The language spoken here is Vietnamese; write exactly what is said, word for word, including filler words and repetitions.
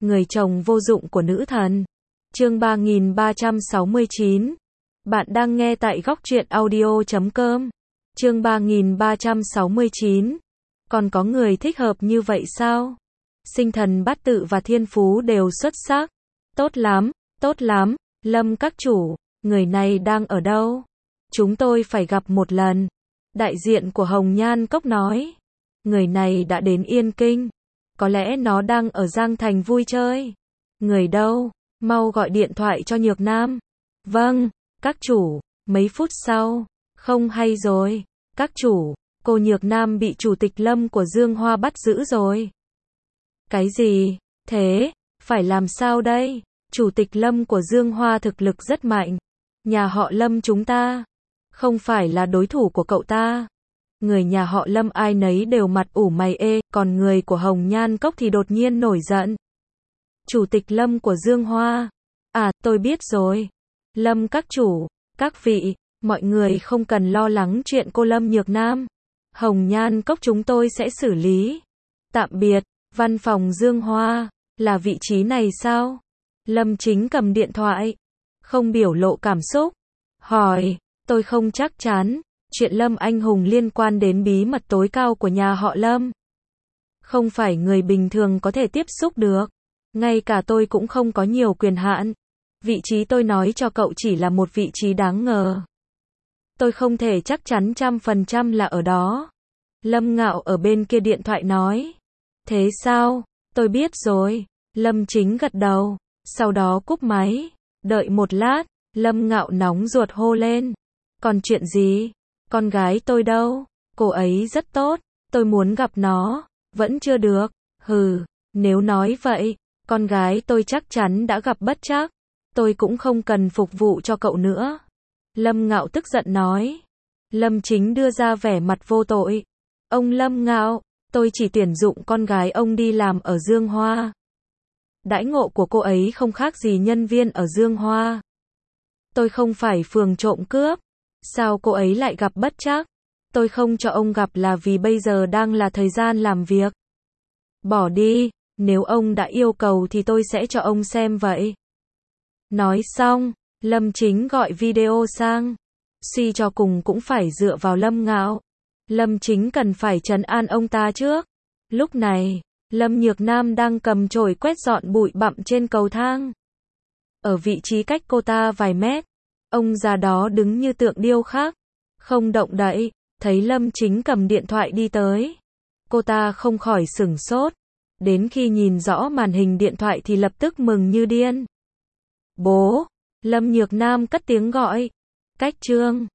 Người chồng vô dụng của nữ thần. Chương ba nghìn ba trăm sáu mươi chín. Bạn đang nghe tại góc truyện audio chấm com. Chương ba nghìn ba trăm sáu mươi chín. Còn có người thích hợp như vậy sao? Sinh thần bát tự và thiên phú đều xuất sắc. Tốt lắm, tốt lắm, Lâm các chủ, người này đang ở đâu? Chúng tôi phải gặp một lần. Đại diện của Hồng Nhan Cốc nói. Người này đã đến Yên Kinh. Có lẽ nó đang ở Giang Thành vui chơi. Người đâu? Mau gọi điện thoại cho Nhược Nam. Vâng, các chủ. Mấy phút sau. Không hay rồi. Các chủ, cô Nhược Nam bị chủ tịch Lâm của Dương Hoa bắt giữ rồi. Cái gì? Thế, phải làm sao đây? Chủ tịch Lâm của Dương Hoa thực lực rất mạnh. Nhà họ Lâm chúng ta không phải là đối thủ của cậu ta. Người nhà họ Lâm ai nấy đều mặt ủ mày ê, còn người của Hồng Nhan Cốc thì đột nhiên nổi giận. Chủ tịch Lâm của Dương Hoa. À, tôi biết rồi. Lâm các chủ, các vị, mọi người không cần lo lắng chuyện cô Lâm Nhược Nam. Hồng Nhan Cốc chúng tôi sẽ xử lý. Tạm biệt, văn phòng Dương Hoa, là vị trí này sao? Lâm Chính cầm điện thoại, không biểu lộ cảm xúc. Hỏi, tôi không chắc chắn. Chuyện Lâm anh hùng liên quan đến bí mật tối cao của nhà họ Lâm. Không phải người bình thường có thể tiếp xúc được. Ngay cả tôi cũng không có nhiều quyền hạn. Vị trí tôi nói cho cậu chỉ là một vị trí đáng ngờ. Tôi không thể chắc chắn trăm phần trăm là ở đó. Lâm Ngạo ở bên kia điện thoại nói. Thế sao? Tôi biết rồi. Lâm Chính gật đầu. Sau đó cúp máy. Đợi một lát. Lâm Ngạo nóng ruột hô lên. Còn chuyện gì? Con gái tôi đâu? Cô ấy rất tốt. Tôi muốn gặp nó. Vẫn chưa được. Hừ, nếu nói vậy, con gái tôi chắc chắn đã gặp bất trắc. Tôi cũng không cần phục vụ cho cậu nữa. Lâm Ngạo tức giận nói. Lâm Chính đưa ra vẻ mặt vô tội. Ông Lâm Ngạo, tôi chỉ tuyển dụng con gái ông đi làm ở Dương Hoa. Đãi ngộ của cô ấy không khác gì nhân viên ở Dương Hoa. Tôi không phải phường trộm cướp. Sao cô ấy lại gặp bất trắc? Tôi không cho ông gặp là vì bây giờ đang là thời gian làm việc. Bỏ đi, nếu ông đã yêu cầu thì tôi sẽ cho ông xem vậy. Nói xong, Lâm Chính gọi video sang. Suy cho cùng cũng phải dựa vào Lâm Ngạo. Lâm Chính cần phải trấn an ông ta trước. Lúc này, Lâm Nhược Nam đang cầm chổi quét dọn bụi bặm trên cầu thang. Ở vị trí cách cô ta vài mét, ông già đó đứng như tượng điêu khắc, không động đậy. Thấy Lâm Chính cầm điện thoại đi tới, cô ta không khỏi sửng sốt. Đến khi nhìn rõ màn hình điện thoại thì lập tức mừng như điên. Bố! Lâm Nhược Nam cất tiếng gọi. Cách Trương,